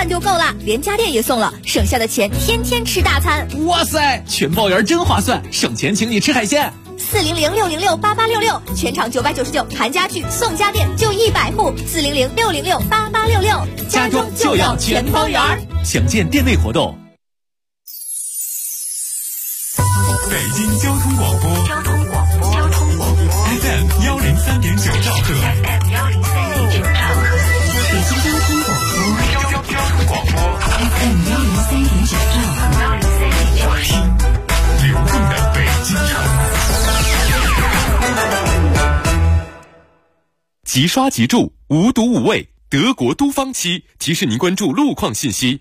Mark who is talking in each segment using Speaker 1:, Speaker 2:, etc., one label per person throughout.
Speaker 1: 饭就够了，连家电也送了，省下的钱天天吃大餐。
Speaker 2: 哇塞，全包圆真划算，省钱请你吃海鲜。
Speaker 1: 400-606-8866，全场999，含家具送家电就100户。400-606-8866，
Speaker 2: 家装就要全包圆。详见店内活动。
Speaker 3: 北京交通广播FM 103.9兆赫，
Speaker 4: 北京交通广播 FM 103.9兆赫，
Speaker 3: 流动的北京城。
Speaker 5: 即刷即住，无毒无味，德国都方漆提示您关注路况信息。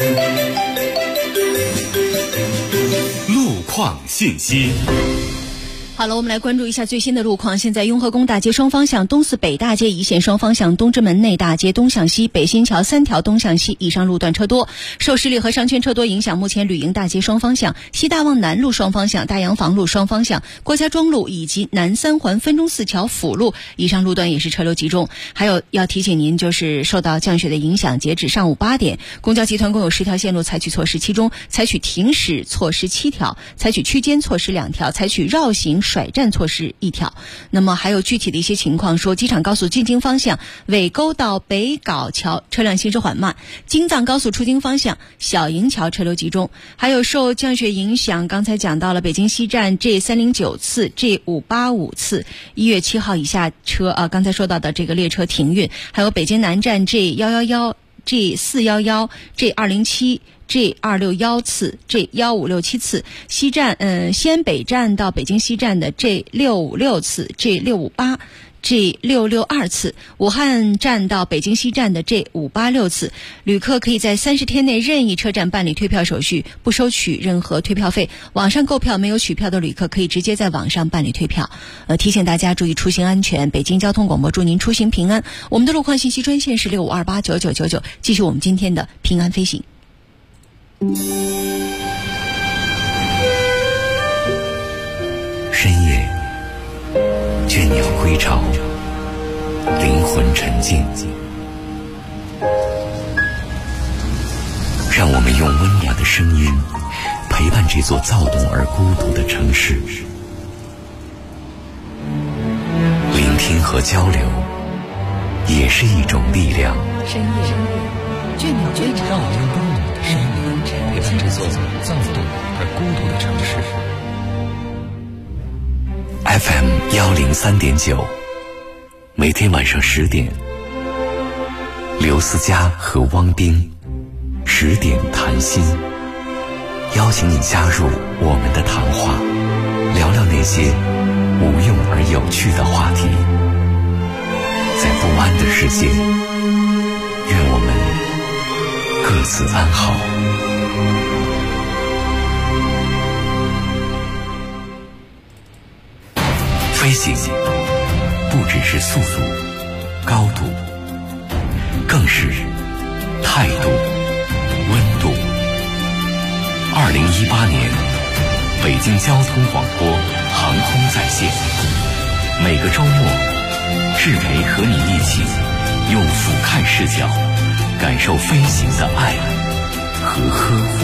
Speaker 5: 路况信息。
Speaker 6: 好了，我们来关注一下最新的路况。现在雍和宫大街双方向、东四北大街一线双方向、东直门内大街东向西、北新桥3条东向西以上路段车多，受十里河商圈车多影响，目前吕营大街双方向、西大望南路双方向、大洋房路双方向、郭家庄路以及南三环分钟寺桥辅路以上路段也是车流集中。还有要提醒您，就是受到降雪的影响，截止上午8点，公交集团共有10条线路采取措施，其中采取停驶措施7条，采取区间措施2条，采取绕行甩站措施1条。那么还有具体的一些情况，说机场高速进京方向尾沟到北碘桥车辆行驶缓慢，京藏高速出京方向小营桥车流集中。还有受降雪影响，刚才讲到了北京西站 G309 次 G585 次1月7号以下车刚才说到的这个列车停运，还有北京南站 G111 G411 G207 G261 次 G1567 次，西站西安北站到北京西站的 G656 次 G658 G662 次，武汉站到北京西站的 G586 次。旅客可以在30天内任意车站办理退票手续，不收取任何退票费。网上购票没有取票的旅客可以直接在网上办理退票。提醒大家注意出行安全。北京交通广播祝您出行平安。我们的路况信息专线是65289999，继续我们今天的平安飞行。
Speaker 7: 深夜，倦鸟归巢，灵魂沉静，让我们用温暖的声音陪伴这座躁动而孤独的城市。聆听和交流也是一种力量。
Speaker 6: 深夜，倦鸟归巢，
Speaker 8: 让我们用温暖的声音陪伴这座躁动而孤独的城市。
Speaker 7: FM 103.9，每天晚上10点，刘思佳和汪冰10点谈心，邀请你加入我们的谈话，聊聊那些无用而有趣的话题。在不安的世界，愿我们各自安好。飞行不只是速度、高度，更是态度、温度。2018年，北京交通广播航空在线，每个周末，志培和你一起用俯瞰视角，感受飞行的爱和呵护。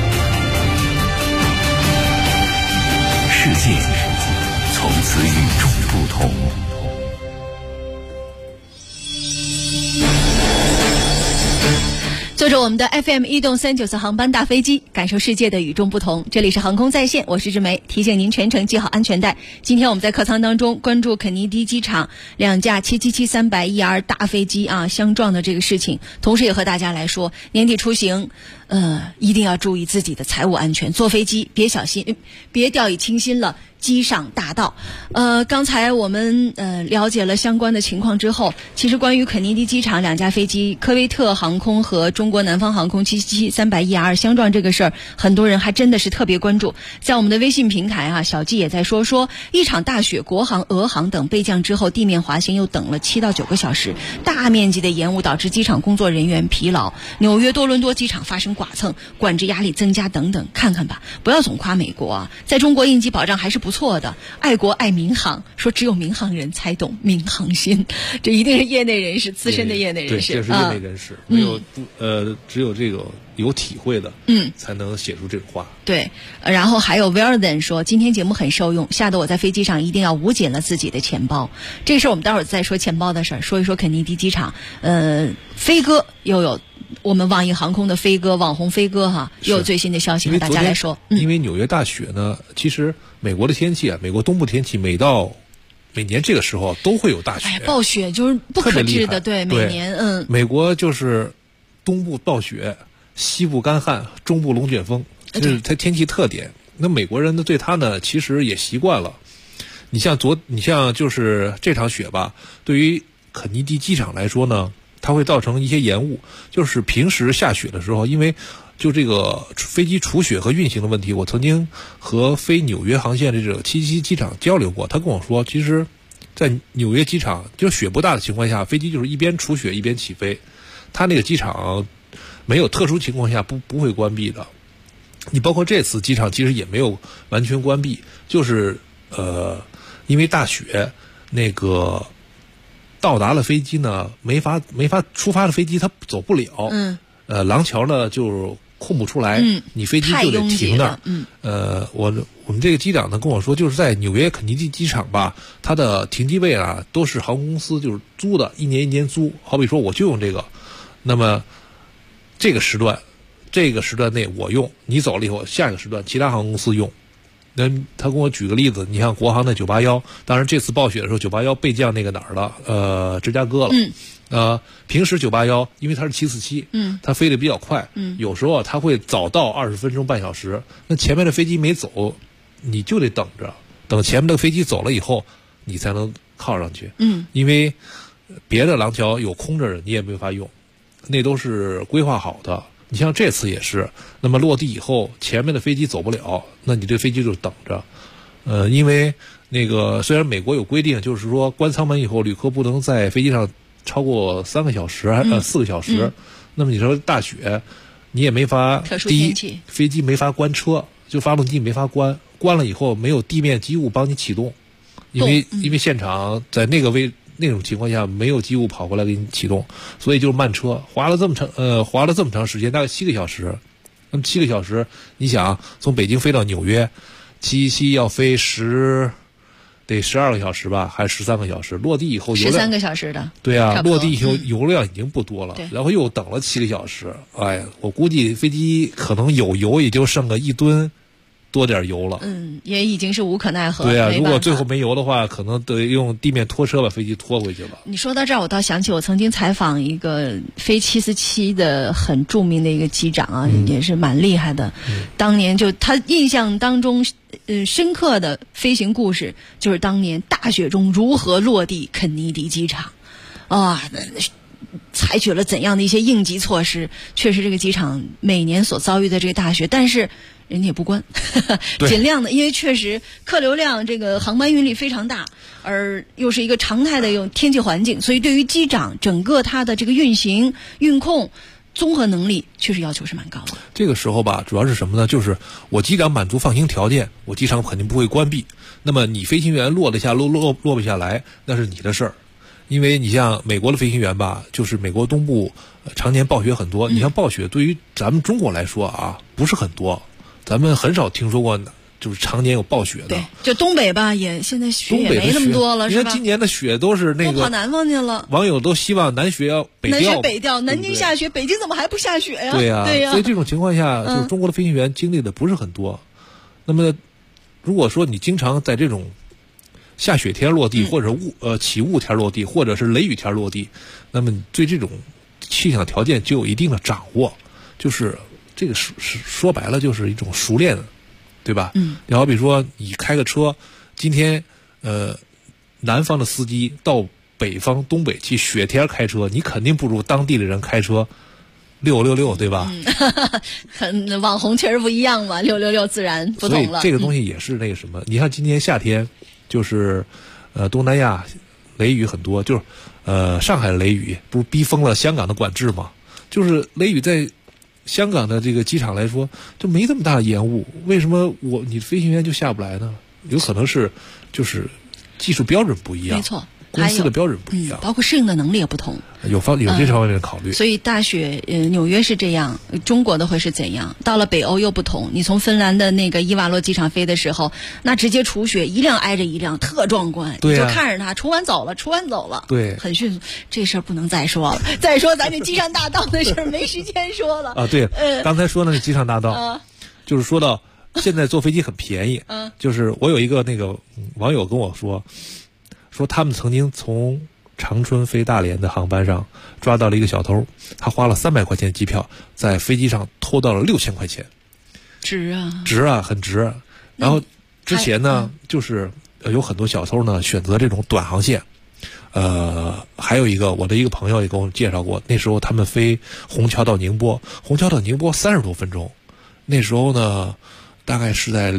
Speaker 7: 世界从此与众不同。
Speaker 6: 坐着我们的 FM 1动394航班大飞机，感受世界的与众不同。这里是航空在线，我是志梅，提醒您全程系好安全带。今天我们在客舱当中关注肯尼迪机场2架777-300ER 大飞机相撞的这个事情，同时也和大家来说，年底出行一定要注意自己的财务安全，坐飞机别小心，别掉以轻心了。机上大盗。刚才我们了解了相关的情况之后，其实关于肯尼迪机场2架飞机科威特航空和中国南方航空777-300ER 相撞这个事儿，很多人还真的是特别关注。在我们的微信平台小季也在说一场大雪，国航、俄航等备降之后，地面滑行又等了7到9个小时，大面积的延误导致机场工作人员疲劳。纽约多伦多机场发生剐蹭，管制压力增加等等，看看吧，不要总夸美国在中国应急保障还是不错的，爱国爱民航，说只有民航人才懂民航心，这一定是业内人士，资深的业内人士。
Speaker 9: 对，这是业内人士。没有得只有这个有体会的，才能写出这种话。
Speaker 6: 对，然后还有 Weldon 说，今天节目很受用，吓得我在飞机上一定要捂紧了自己的钱包。这个事儿我们待会儿再说钱包的事儿，说一说肯尼迪机场。飞哥又有我们网易航空的飞哥，网红飞哥哈，又有最新的消息和大家来说。
Speaker 9: 因为纽约大雪呢，其实美国的天气啊，美国东部天气每年这个时候都会有大雪，
Speaker 6: 暴雪就是不可治的，对，每年
Speaker 9: 美国就是东部暴雪，西部干旱，中部龙卷风，这是它天气特点。那美国人呢，对它呢其实也习惯了。你像就是这场雪吧，对于肯尼迪机场来说呢，它会造成一些延误。就是平时下雪的时候，因为就这个飞机除雪和运行的问题，我曾经和飞纽约航线的这个777机场交流过，他跟我说，其实在纽约机场就雪不大的情况下，飞机就是一边除雪一边起飞，他那个机场没有特殊情况下不会关闭的。你包括这次机场其实也没有完全关闭，就是因为大雪，那个到达了飞机呢没法出发的飞机它走不了，廊桥呢就空不出来，你飞机就得停那儿。我们这个机长呢跟我说，就是在纽约肯尼迪机场吧，它的停机位啊都是航空公司就是租的，一年一年租。好比说我就用这个，那么这个时段内我用，你走了以后，下一个时段其他航空公司用。那他跟我举个例子，你像国航的981，当然这次暴雪的时候981备降那个哪儿了？芝加哥了。平时981因为它是747，它飞得比较快，有时候它会早到20分钟半小时。那前面的飞机没走，你就得等着，等前面的飞机走了以后，你才能靠上去。因为别的廊桥有空着的，你也没法用，那都是规划好的。你像这次也是，那么落地以后，前面的飞机走不了，那你这飞机就等着。因为那个虽然美国有规定，就是说关舱门以后，旅客不能在飞机上超过3个小时4个小时。那么你说大雪，你也没法，第一飞机没法关车，就发动机没法关了以后没有地面机务帮你启动，因为现场在那种情况下没有机务跑过来给你启动，所以就是慢车，划了这么长时间，大概7个小时。那么7个小时，你想从北京飞到纽约，717要飞得12个小时吧，还是13个小时？落地以后
Speaker 6: 13个小时的。
Speaker 9: 对啊，落地以后油量已经不多了，然后又等了7个小时。哎呀，我估计飞机可能有油也就剩个1吨多点油了，
Speaker 6: 也已经是无可奈何。
Speaker 9: 对啊，如果最后没油的话，可能得用地面拖车把飞机拖回去了。
Speaker 6: 你说到这儿，我倒想起我曾经采访一个飞747的很著名的一个机长啊，也是蛮厉害的。当年就他印象当中，深刻的飞行故事就是当年大雪中如何落地肯尼迪机场，采取了怎样的一些应急措施。确实这个机场每年所遭遇的这个大雪，但是人家也不关，尽量的，因为确实客流量这个航班运力非常大，而又是一个常态的用天气环境，所以对于机长整个它的这个运行运控综合能力确实要求是蛮高的。
Speaker 9: 这个时候吧，主要是什么呢？就是我机长满足放行条件，我机场肯定不会关闭。那么你飞行员落得下落不下来，那是你的事儿。因为你像美国的飞行员吧，就是美国东部常年暴雪很多。你像暴雪对于咱们中国来说啊，不是很多，咱们很少听说过就是常年有暴雪的。
Speaker 6: 对，就东北吧，现在雪也没那么多了，是吧？
Speaker 9: 你看今年的雪都是那个
Speaker 6: 都跑南方去了，
Speaker 9: 网友都希望南雪要北调，
Speaker 6: 南京下雪，北京怎么还不下雪呀？
Speaker 9: 对呀，所以这种情况下，就是中国的飞行员经历的不是很多。那么，如果说你经常在这种下雪天落地，或者起雾天落地，或者是雷雨天落地，那么对这种气象条件就有一定的掌握，就是这个说白了就是一种熟练，对吧？你好比说你开个车，今天南方的司机到北方东北去雪天开车，你肯定不如当地的人开车666，对吧？
Speaker 6: 网红确实不一样嘛，666自然不同了。
Speaker 9: 所以这个东西也是那个什么，你看今年夏天。就是东南亚雷雨很多，就是上海的雷雨不是逼疯了香港的管制吗？就是雷雨在香港的这个机场来说就没这么大的延误，为什么你的飞行员就下不来呢？有可能是就是技术标准不一样。
Speaker 6: 没错，
Speaker 9: 公司的标准不一样，
Speaker 6: 包括适应的能力也不同，
Speaker 9: 有这方面的考虑。
Speaker 6: 所以大雪，纽约是这样，中国的会是怎样？到了北欧又不同。你从芬兰的那个伊瓦洛机场飞的时候，那直接除雪，一辆挨着一辆，特壮观。
Speaker 9: 对啊，
Speaker 6: 你就看着它除完走了，
Speaker 9: 对，
Speaker 6: 很迅速。这事儿不能再说了，再说咱这机上大道的事儿没时间说了。
Speaker 9: 啊，对，刚才说那个机上大道，就是说到现在坐飞机很便宜。就是我有一个那个网友跟我说他们曾经从长春飞大连的航班上抓到了一个小偷，他花了300块钱机票，在飞机上偷到了6000块钱。值啊，很值。然后之前呢，就是有很多小偷呢选择这种短航线。还有我的一个朋友也跟我介绍过，那时候他们飞虹桥到宁波30多分钟。那时候呢，大概是在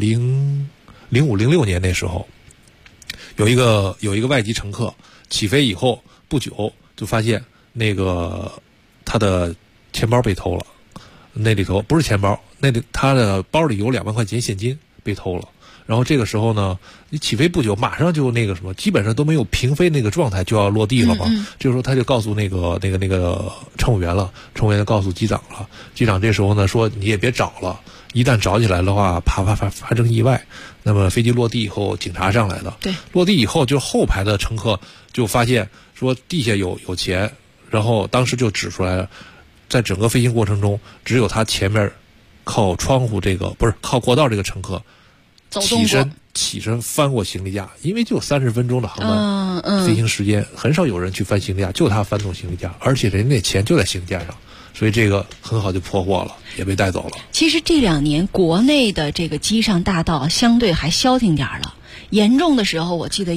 Speaker 9: 05、06年那时候，有一个外籍乘客起飞以后不久就发现那个他的钱包被偷了，那里头不是钱包，他的包里有2万块钱现金被偷了。然后这个时候呢，你起飞不久，马上就那个什么，基本上都没有平飞那个状态，就要落地了嘛。这个时候他就告诉那个乘务员了，乘务员就告诉机长了。机长这时候呢说你也别找了，一旦找起来的话，怕发生意外。那么飞机落地以后，警察上来了。对，落地以后，就后排的乘客就发现说地下有钱，然后当时就指出来了，在整个飞行过程中，只有他前面靠窗户靠过道这个乘客。起身翻过行李架，因为就30分钟的航班，飞行时间很少有人去翻行李架，就他翻动行李架，而且人家钱就在行李架上，所以这个很好就破获了，也被带走了。
Speaker 6: 其实这2年国内的这个机上大盗相对还消停点了。严重的时候，我记得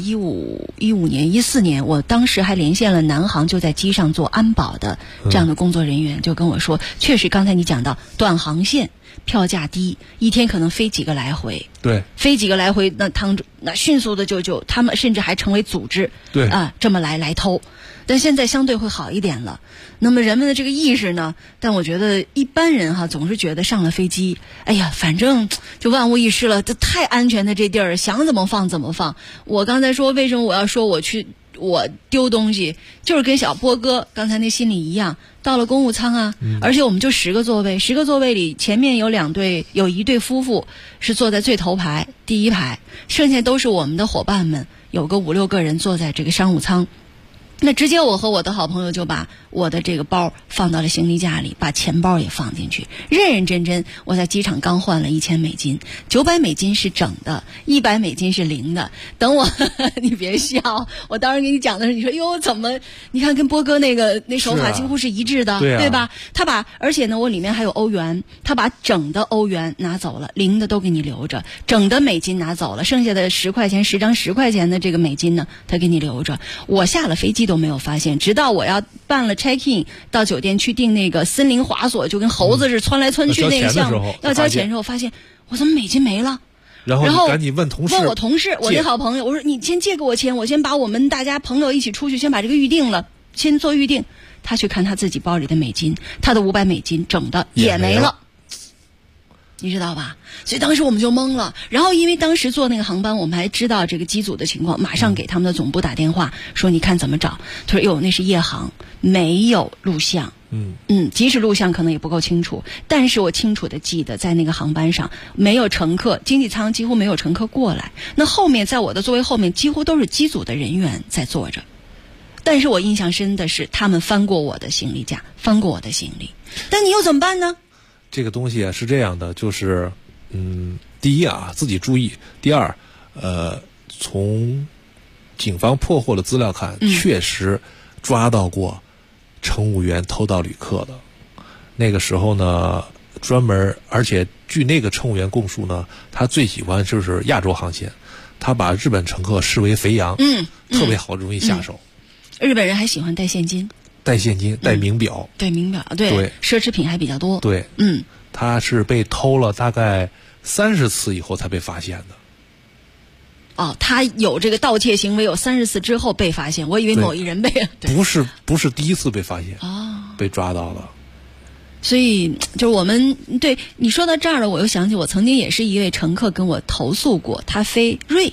Speaker 6: 15年、14年，我当时还连线了南航，就在机上做安保的这样的工作人员，就跟我说，确实刚才你讲到短航线票价低，一天可能飞几个来回。对，飞几个来回，那迅速的就他们甚至还成为组织。对啊，这么来偷。但现在相对会好一点了。那么人们的这个意识呢？但我觉得一般人总是觉得上了飞机，哎呀，反正就万无一失了，这太安全的这地儿，想怎么放怎么放。我刚才说为什么我要说我丢东西，就是跟小波哥刚才那心理一样，到了公务舱啊，而且我们就10个座位，10个座位里前面有一对夫妇是坐在最头排第一排，剩下都是我们的伙伴们，有个5、6个人坐在这个商务舱。那直接我和我的好朋友就把我的这个包放到了行李架里，把钱包也放进去，认认真真。我在机场刚换了$1000 ，900美金是整的，100美金是零的。等我你别笑，我当时给你讲的时候，你说哟怎么？你看跟波哥那手法几乎是一致的，对吧？而且呢，我里面还有欧元，他把整的欧元拿走了，零的都给你留着，整的美金拿走了，剩下的10块钱10张10块钱的这个美金呢，他给你留着。我下了飞机都没有发现，直到我要办了 check in 到酒店去订那个森林滑索，就跟猴子似的窜来窜去那个项目，要交钱的时候发现我怎么美金没了。
Speaker 9: 然后赶紧问
Speaker 6: 我同事，我那好朋友，我说你先借给我钱，我先把我们大家朋友一起出去，先把这个预定了，先做预定。他去看他自己包里的美金，他的500美金整的也没了。你知道吧？所以当时我们就懵了。然后因为当时坐那个航班，我们还知道这个机组的情况，马上给他们的总部打电话说你看怎么找。他说哟，那是夜航，没有录像。即使录像可能也不够清楚，但是我清楚的记得在那个航班上没有乘客，经济舱几乎没有乘客过来。那后面在我的座位后面几乎都是机组的人员在坐着。但是我印象深的是他们翻过我的行李架，翻过我的行李。但你又怎么办呢？
Speaker 9: 这个东西是这样的，就是第一自己注意，第二从警方破获的资料看，确实抓到过乘务员偷盗旅客的。那个时候呢，专门，而且据那个乘务员供述呢，他最喜欢就是亚洲航线，他把日本乘客视为肥羊，特别好，容易下手。
Speaker 6: 日本人还喜欢带现金，
Speaker 9: 带名表，
Speaker 6: 对名表，对奢侈品还比较多。
Speaker 9: 对，他是被偷了大概30次以后才被发现的。
Speaker 6: 哦，他有这个盗窃行为有30次之后被发现，我以为某一人被
Speaker 9: 不是第一次被发现，被抓到了。
Speaker 6: 所以就是我们对你说到这儿了，我又想起我曾经也是一位乘客跟我投诉过，他飞瑞士，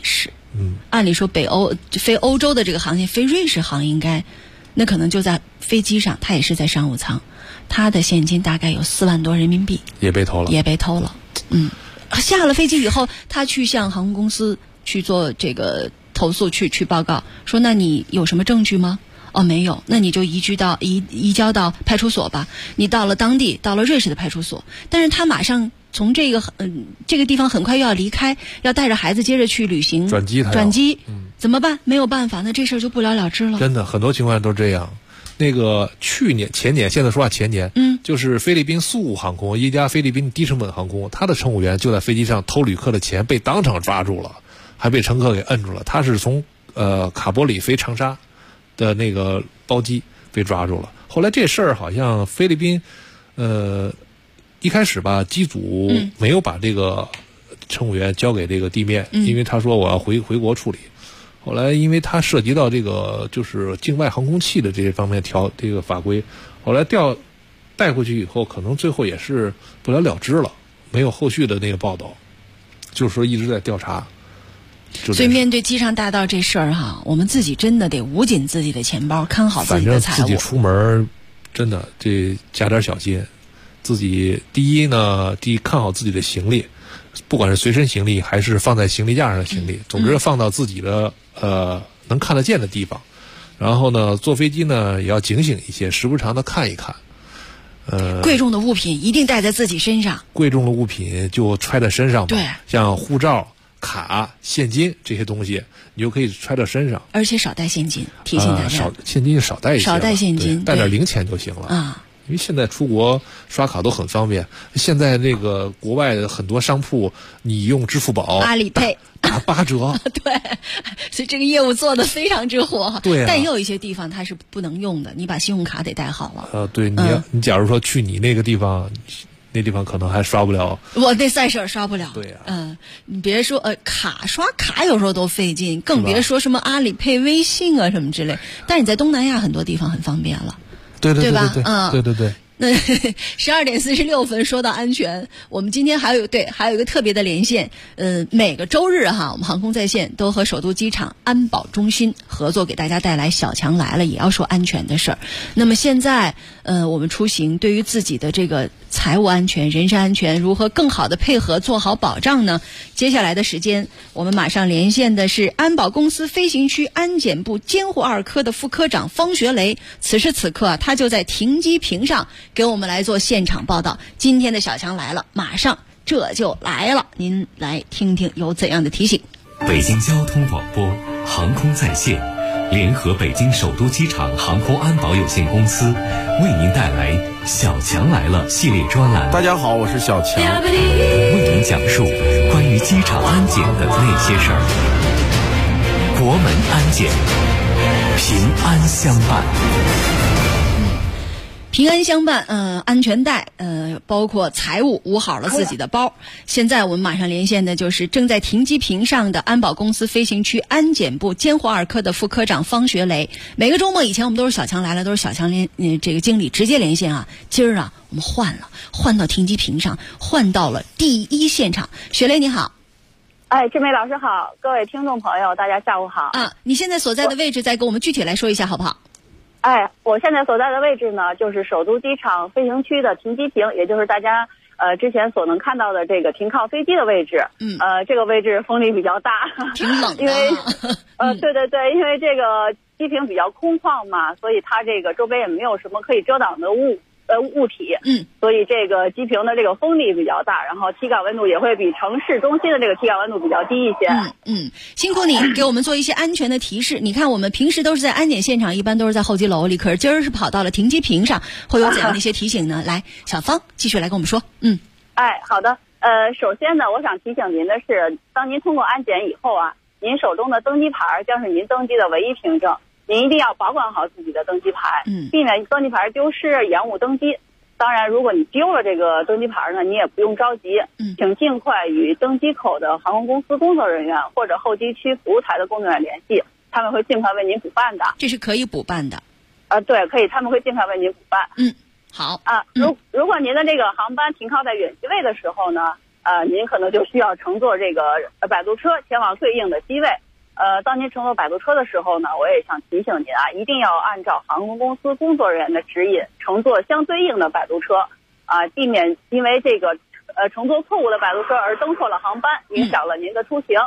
Speaker 6: 按理说飞欧洲的这个航线，飞瑞士航应该，那可能就在飞机上，他也是在商务舱，他的现金大概有4万多人民币
Speaker 9: 也被偷了。
Speaker 6: 下了飞机以后，他去向航空公司去做这个投诉，去报告，说那你有什么证据吗？哦，没有，那你就移交到派出所吧。你到了当地，到了瑞士的派出所，但是他马上从这个地方很快又要离开，要带着孩子接着去旅行，转机，怎么办？没有办法，那这事儿就不了了之了。
Speaker 9: 真的，很多情况都这样。那个前年，现在说话前年，就是菲律宾苏武航空一家菲律宾低成本航空，他的乘务员就在飞机上偷旅客的钱，被当场抓住了，还被乘客给摁住了。他是从卡波里飞长沙的那个包机被抓住了。后来这事儿好像菲律宾一开始吧，机组没有把这个乘务员交给这个地面，因为他说我要回国处理。后来因为它涉及到这个就是境外航空器的这些方面这个法规，后来带回去以后，可能最后也是不了了之了，没有后续的那个报道，就是说一直在调查。
Speaker 6: 所以面对机上大盗这事儿哈，我们自己真的得捂紧自己的钱包，看好自己的财务。
Speaker 9: 反正自己出门真的这加点小心，自己第一看好自己的行李，不管是随身行李还是放在行李架上的行李，总之放到自己的能看得见的地方。然后呢，坐飞机呢也要警醒一些，时不常的看一看。
Speaker 6: 贵重的物品一定带在自己身上。
Speaker 9: 贵重的物品就揣在身上吧。
Speaker 6: 对，
Speaker 9: 像护照、卡、现金这些东西，你就可以揣到身上。
Speaker 6: 而且少带现金，提醒大家。
Speaker 9: 现金少带一些。
Speaker 6: 少带现金，
Speaker 9: 带点零钱就行了啊。因为现在出国刷卡都很方便，现在那个国外的很多商铺，你用支付宝、
Speaker 6: 阿里配
Speaker 9: 打8折。
Speaker 6: 对，所以这个业务做得非常之火。
Speaker 9: 对、
Speaker 6: 但也有一些地方它是不能用的，你把信用卡得带好了。
Speaker 9: 对，你假如说去你那个地方，那地方可能还刷不了。
Speaker 6: 我那3事刷不了。
Speaker 9: 对呀。
Speaker 6: 你别说刷卡有时候都费劲，更别说什么阿里配、微信啊什么之类。但是你在东南亚很多地方很方便了。对吧？
Speaker 9: 对。
Speaker 6: 那12点46分，说到安全，我们今天还有一个特别的连线。每个周日哈，我们航空在线都和首都机场安保中心合作，给大家带来小强来了，也要说安全的事儿。那么现在我们出行对于自己的这个财务安全、人身安全如何更好的配合做好保障呢？接下来的时间，我们马上连线的是安保公司飞行区安检部监护2科的副科长方学雷。此时此刻他就在停机坪上给我们来做现场报道。今天的小强来了，马上这就来了，您来听听有怎样的提醒。
Speaker 7: 北京交通广播航空在线联合北京首都机场航空安保有限公司为您带来小强来了系列专栏。
Speaker 10: 大家好，我是小强，
Speaker 7: 为您讲述关于机场安检的那些事儿。国门安检，平安相伴。
Speaker 6: 平安相伴，安全带，包括财物捂好了自己的包。现在我们马上连线的就是正在停机坪上的安保公司飞行区安检部监护2科的副科长方学雷。每个周末以前我们都是小强来了，都是小强这个经理直接连线啊。今儿啊，我们换到停机坪上，换到了第一现场。学雷你好。
Speaker 11: 志梅老师好，各位听众朋友，大家下午好。
Speaker 6: 你现在所在的位置再给我们具体来说一下好不好？
Speaker 11: 我现在所在的位置呢，就是首都机场飞行区的停机坪，也就是大家之前所能看到的这个停靠飞机的位置。这个位置风力比较大，
Speaker 6: 挺冷的。
Speaker 11: 因为对，因为这个机坪比较空旷嘛，所以它这个周边也没有什么可以遮挡的物体，所以这个机坪的这个风力比较大，然后体感温度也会比城市中心的这个体感温度比较低一些。
Speaker 6: 辛苦你给我们做一些安全的提示。你看我们平时都是在安检现场，一般都是在候机楼里，可是今儿是跑到了停机坪上，会有怎样的一些提醒呢？来，小芳继续来跟我们说。
Speaker 11: 好的。首先呢，我想提醒您的是，当您通过安检以后啊，您手中的登机牌将是您登机的唯一凭证。您一定要保管好自己的登机牌，避免登机牌丢失、延误登机。当然，如果你丢了这个登机牌呢，你也不用着急，请尽快与登机口的航空公司工作人员或者候机区服务台的工作人员联系，他们会尽快为您补办的。
Speaker 6: 这是可以补办的。
Speaker 11: 对，可以，他们会尽快为您补办。
Speaker 6: 好。
Speaker 11: 如果您的这个航班停靠在远机位的时候呢，您可能就需要乘坐这个摆渡车前往对应的机位。 当您乘坐摆渡车的时候呢，我也想提醒您啊，一定要按照航空公司工作人员的指引，乘坐相对应的摆渡车，避免因为这个乘坐错误的摆渡车而登错了航班，影响了您的出行。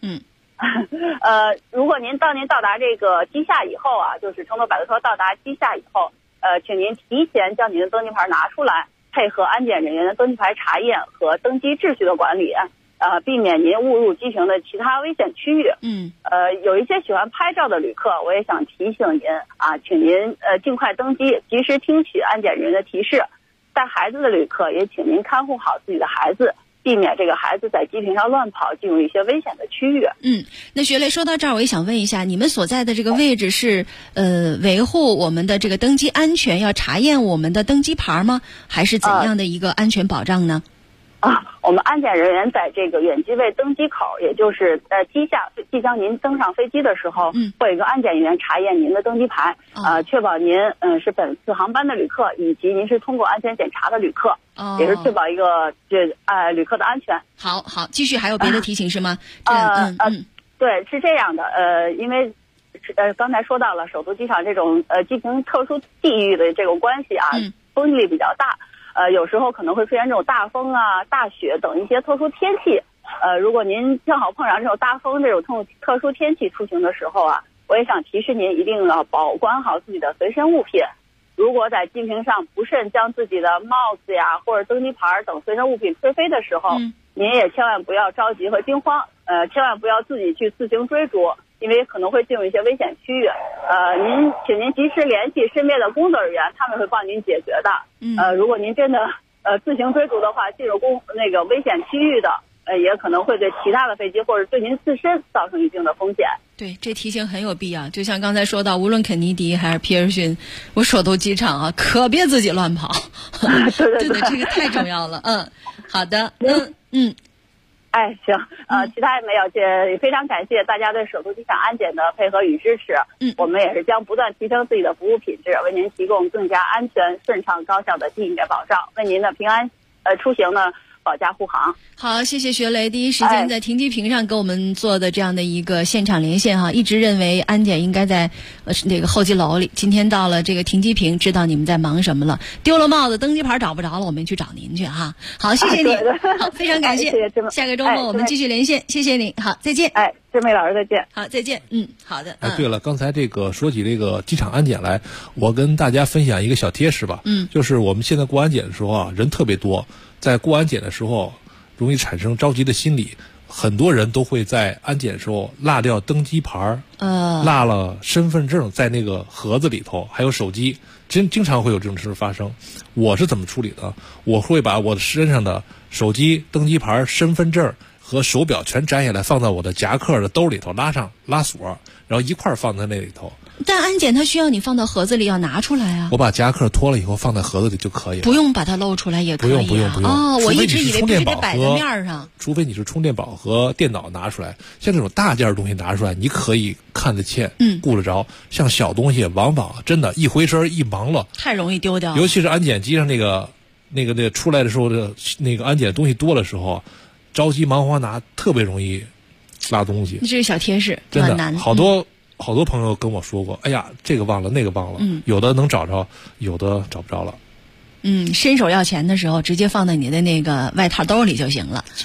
Speaker 11: 如果当您到达这个机下以后啊，就是乘坐摆渡车到达机下以后，请您提前将您的登机牌拿出来，配合安检人员的登机牌查验和登机秩序的管理。避免您误入机型的其他危险区域。有一些喜欢拍照的旅客，我也想提醒您啊，请您尽快登机，及时听取安检人员的提示。带孩子的旅客也请您看护好自己的孩子，避免这个孩子在机坪上乱跑，进入一些危险的区域。
Speaker 6: 那学雷说到这儿，我也想问一下，你们所在的这个位置是维护我们的这个登机安全，要查验我们的登机牌吗？还是怎样的一个安全保障呢？
Speaker 11: 我们安检人员在这个远机位登机口，也就是机下即将您登上飞机的时候，会有一个安检人员查验您的登机牌，确保您是本次航班的旅客，以及您是通过安全检查的旅客，也是确保一个旅客的安全。
Speaker 6: 好，继续还有别的提醒是吗？
Speaker 11: 对，是这样的，因为刚才说到了首都机场这种机坪特殊地域的这种关系啊，风力比较大。有时候可能会出现这种大风啊、大雪等一些特殊天气。如果您正好碰上这种大风这种特殊天气出行的时候啊，我也想提示您一定要保管好自己的随身物品。如果在机坪上不慎将自己的帽子呀或者登机牌等随身物品吹飞的时候，您也千万不要着急和惊慌，千万不要自己去自行追逐，因为可能会进入一些危险区域。请您及时联系身边的工作人员，他们会帮您解决的。如果您真的自行追逐的话，进入危险区域的，也可能会对其他的飞机或者对您自身造成一定的风险。
Speaker 6: 对，这提醒很有必要。就像刚才说到，无论肯尼迪还是皮尔逊，我首都机场啊，可别自己乱跑。对，这个太重要了。好的，
Speaker 11: 行，其他也没有，也非常感谢大家对首都机场安检的配合与支持。我们也是将不断提升自己的服务品质，为您提供更加安全、顺畅、高效的地面保障，为您的平安出行呢保驾护航。
Speaker 6: 好，谢谢学雷第一时间在停机坪上给我们做的这样的一个现场连线哈。一直认为安检应该在那个候机楼里，今天到了这个停机坪，知道你们在忙什么了。丢了帽子，登机牌找不着了，我们去找您去哈。好，谢谢你，好，非常感谢。下个周末我们继续连线，谢谢你，好，再见。
Speaker 11: 志梅老师再见。
Speaker 6: 好，再见。好的。
Speaker 9: 对了，刚才这个说起这个机场安检来，我跟大家分享一个小贴士吧。就是我们现在过安检的时候啊，人特别多，在过安检的时候容易产生着急的心理，很多人都会在安检的时候落掉登机牌，落了身份证在那个盒子里头，还有手机，经常会有这种事发生。我是怎么处理的？我会把我身上的手机、登机牌、身份证和手表全摘下来，放在我的夹克的兜里头，拉锁，然后一块放在那里头。
Speaker 6: 但安检它需要你放到盒子里，要拿出来啊。
Speaker 9: 我把夹克脱了以后放在盒子里就可以了，
Speaker 6: 不用把它露出来也可以、啊。
Speaker 9: 不用。
Speaker 6: 我一直以为必须得摆在面上。
Speaker 9: 除非你是充电宝和电脑拿出来，像这种大件的东西拿出来，你可以看得见，顾得着。像小东西，往往真的，一回身一忙了，
Speaker 6: 太容易丢掉。
Speaker 9: 尤其是安检机上那个出来的时候那个安检东西多的时候，着急忙慌拿，特别容易落东西。
Speaker 6: 这是小贴士，
Speaker 9: 真的
Speaker 6: 难。
Speaker 9: 好多朋友跟我说过，哎呀，这个忘了，那个忘了，有的能找着，有的找不着了。
Speaker 6: 伸手要钱的时候，直接放在你的那个外套兜里就行了。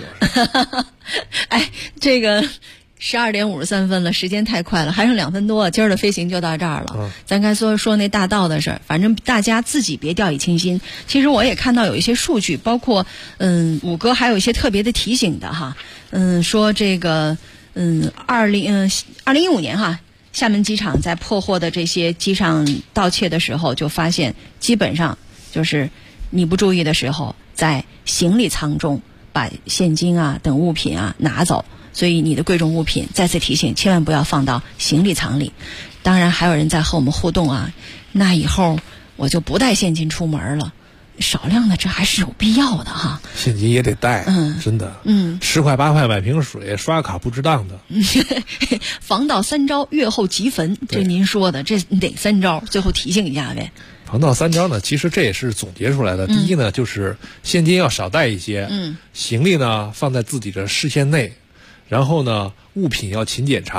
Speaker 6: 这个12点53分了，时间太快了，还剩2分多，今儿的飞行就到这儿了。咱该说那大道的事儿，反正大家自己别掉以轻心。其实我也看到有一些数据，包括五哥还有一些特别的提醒的哈。说这个2015年哈。厦门机场在破获的这些机上盗窃的时候，就发现基本上就是你不注意的时候，在行李舱中把现金啊等物品啊拿走，所以你的贵重物品再次提醒，千万不要放到行李舱里。当然还有人在和我们互动啊，那以后我就不带现金出门了。少量的这还是有必要的哈，
Speaker 9: 现金也得带，真的，10块8块买瓶水，刷卡不值当的。
Speaker 6: 防盗3招，月后即焚，这您说的这哪3招？最后提醒一下呗。
Speaker 9: 防盗3招呢，其实这也是总结出来的。第一呢，就是现金要少带一些，行李呢放在自己的视线内，然后呢物品要勤检查，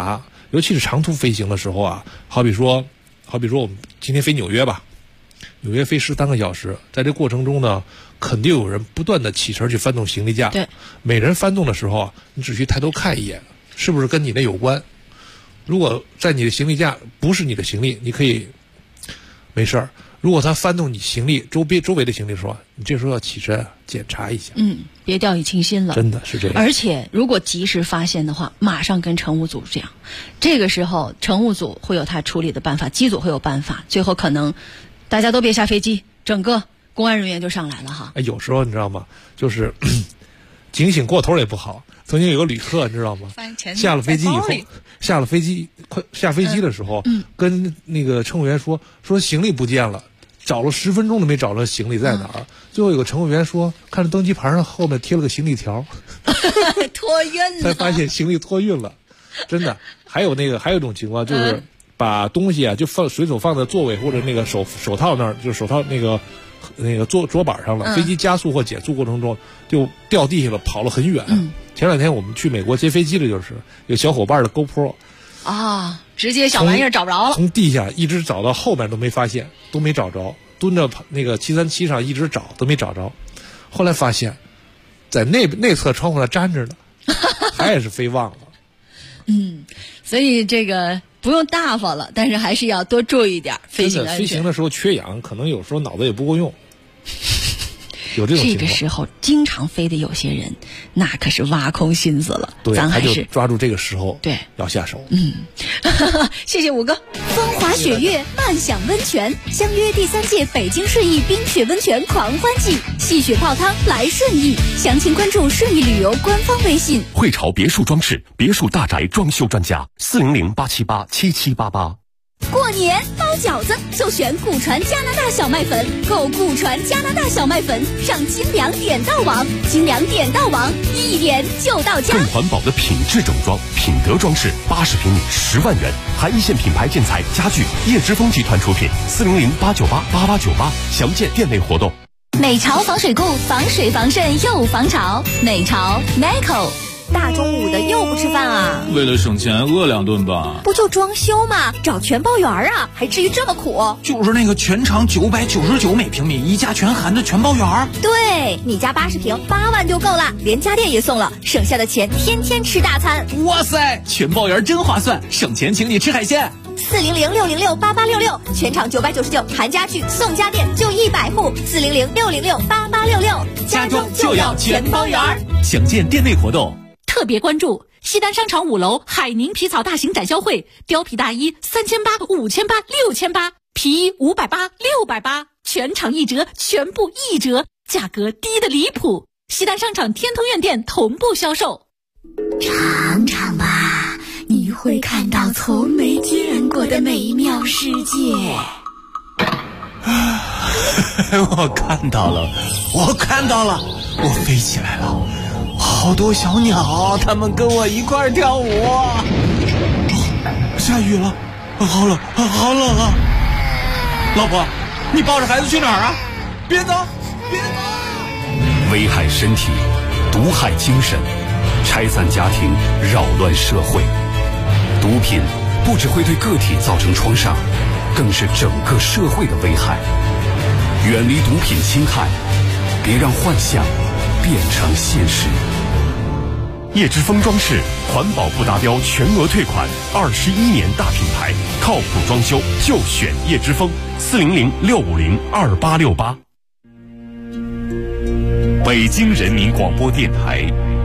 Speaker 9: 尤其是长途飞行的时候啊，好比说我们今天飞纽约吧，纽约飞13个小时，在这过程中呢，肯定有人不断的起身去翻动行李架。
Speaker 6: 对，
Speaker 9: 每人翻动的时候啊，你只需抬头看一眼，是不是跟你那有关？如果在你的行李架不是你的行李，你可以没事儿。如果他翻动你行李周围的行李的时候，你这时候要起身检查一下。
Speaker 6: 别掉以轻心了。
Speaker 9: 真的是这样。
Speaker 6: 而且如果及时发现的话，马上跟乘务组讲。这个时候乘务组会有他处理的办法，机组会有办法，最后可能大家都别下飞机，整个公安人员就上来了哈。
Speaker 9: 有时候你知道吗？就是警醒过头也不好。曾经有个旅客，你知道吗？下了飞机以后，快下飞机的时候，跟那个乘务员说行李不见了，找了10分钟都没找着行李在哪儿。最后有个乘务员说，看着登机牌上后面贴了个行李条，
Speaker 6: 托运了，
Speaker 9: 才发现行李托运了。真的，还有一种情况就是把东西啊就随手放在座位或者那个手套那儿，就手套那个桌板上了。飞机加速或减速过程中就掉地下了，跑了很远。前2天我们去美国接飞机的就是有小伙伴的 GoPro
Speaker 6: 啊，直接小玩意儿找不着了，
Speaker 9: 从地下一直找到后面都没发现，都没找着，蹲着那个737上一直找都没找着，后来发现在内侧窗户上粘着呢，还是飞忘了。
Speaker 6: 所以这个不用大发了，但是还是要多注意一点飞行安全。
Speaker 9: 飞行的时候缺氧，可能有时候脑子也不够用。有这种情况。
Speaker 6: 这个时候经常飞的有些人，那可是挖空心思了。
Speaker 9: 对，
Speaker 6: 咱还是
Speaker 9: 他就抓住这个时候，
Speaker 6: 对，
Speaker 9: 要下手。
Speaker 6: 谢谢5哥。
Speaker 1: 风华雪月，漫享温泉，相约第3届北京顺义冰雪温泉狂欢季，戏雪泡汤来顺义。详情关注顺义旅游官方微信。
Speaker 5: 汇潮别墅装饰，别墅大宅装修专家，400-878-7788。
Speaker 1: 过年包饺子就选古传加拿大小麦粉，购古传加拿大小麦粉上精良点到网，精良点到网，一点就到家。
Speaker 5: 更环保的品质整装，品德装饰，80平米10万元，含一线品牌建材家具，叶之峰集团出品，400-898-8898，详见店内活动。
Speaker 1: 美潮防水固，防水防渗又防潮，美潮 Nico。大中午的又不吃饭啊？
Speaker 2: 为了省钱饿2顿吧。
Speaker 1: 不就装修吗？找全包园啊，还至于这么苦？
Speaker 2: 就是那个全长999每平米，一价全含的全包园。
Speaker 1: 对，你家80平8万就够了，连家电也送了，省下的钱天天吃大餐。
Speaker 2: 哇塞，全包园真划算，省钱请你吃海鲜。
Speaker 1: 400-606-8866，全场999，含家具送家电就100户。400-606-8866，
Speaker 2: 家装就要全包园。详见店内活动。
Speaker 10: 特别关注西单商场5楼海宁皮草大型展销会，貂皮大衣3800、5800、6800，皮衣580、680，全场1折，全部1折，价格低得离谱。西单商场天通苑店同步销售。
Speaker 4: 尝尝吧，你会看到从没见过的美妙世界。
Speaker 2: 我看到了，我飞起来了，好多小鸟，它们跟我一块跳舞。下雨了，好冷啊！老婆，你抱着孩子去哪儿啊？别走！
Speaker 7: 危害身体，毒害精神，拆散家庭，扰乱社会。毒品不只会对个体造成创伤，更是整个社会的危害。远离毒品侵害，别让幻想变成现实。
Speaker 5: 叶之峰装饰环保不达标全额退款，21年大品牌，靠谱装修就选叶之峰，400-650-2868。北京人民广播电台